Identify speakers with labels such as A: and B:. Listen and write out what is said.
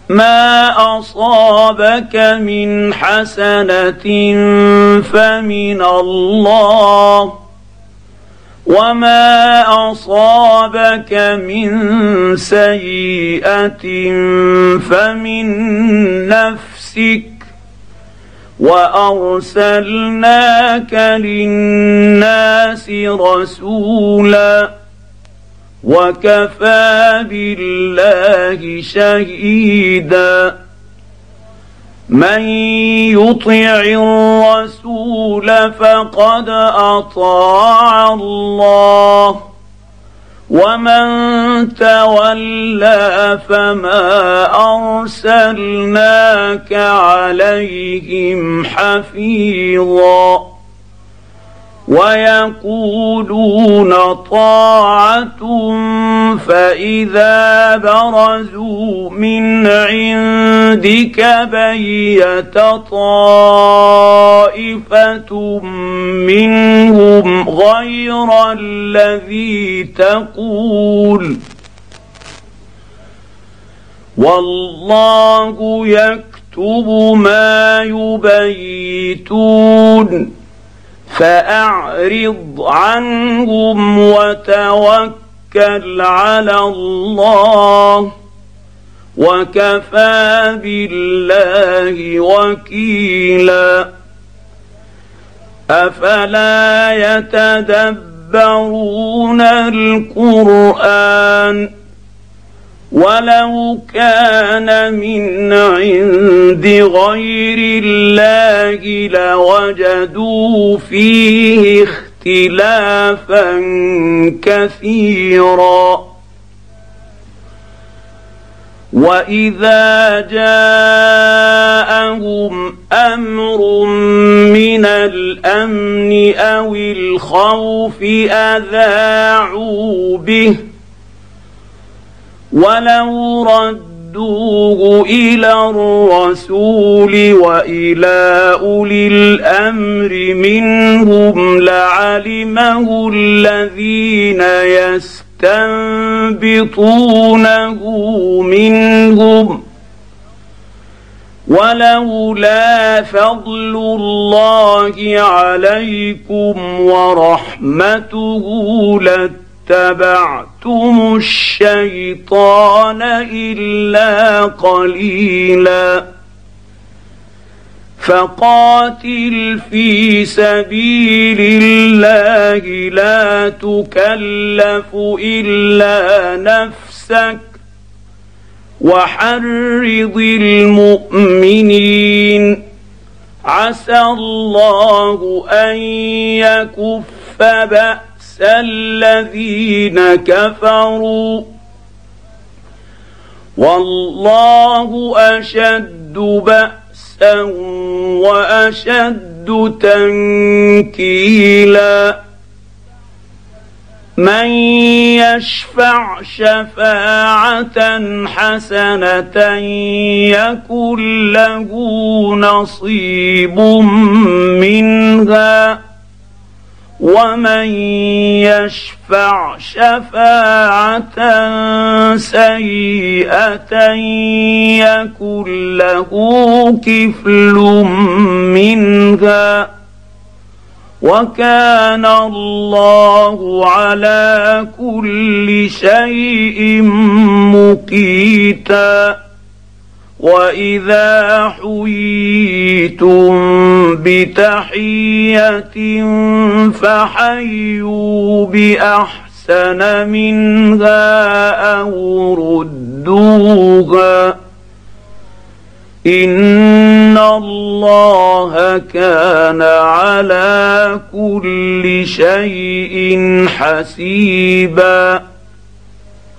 A: ما أصابك من حسنة فمن الله، وما أصابك من سيئة فمن نفسك، وأرسلناك للناس رسولا، وكفى بالله شهيدا. من يطع الرسول فقد أطاع الله، ومن تولى فما أرسلناك عليهم حفيظا. ويقولون طاعة فإذا برزوا من عندك بيت طائفة منهم غير الذي تقول، والله يكتب ما يبيتون، فأعرض عنهم وتوكل على الله، وكفى بالله وكيلا. أفلا يتدبرون القرآن، ولو كان من عند غير الله لوجدوا فيه اختلافا كثيرا. وإذا جاءهم أمر من الأمن أو الخوف أذاعوا به، ولو ردوه إلى الرسول وإلى أولي الأمر منهم لعلمه الذين يستنبطونه منهم، ولولا فضل الله عليكم ورحمته اتبعتم الشيطان إلا قليلا. فقاتل في سبيل الله لا تكلف إلا نفسك، وحرض المؤمنين، عسى الله أن يكف بأس الذين كفروا، والله أشد بأسا وأشد تنكيلا. من يشفع شفاعة حسنة يكن له نصيب منها، ومن يشفع شفاعة سيئة يكن له كفل منها، وكان الله على كل شيء مقيتا. وإذا حييتم بتحية فحيوا بأحسن منها أو ردوها، إن الله كان على كل شيء حسيبا.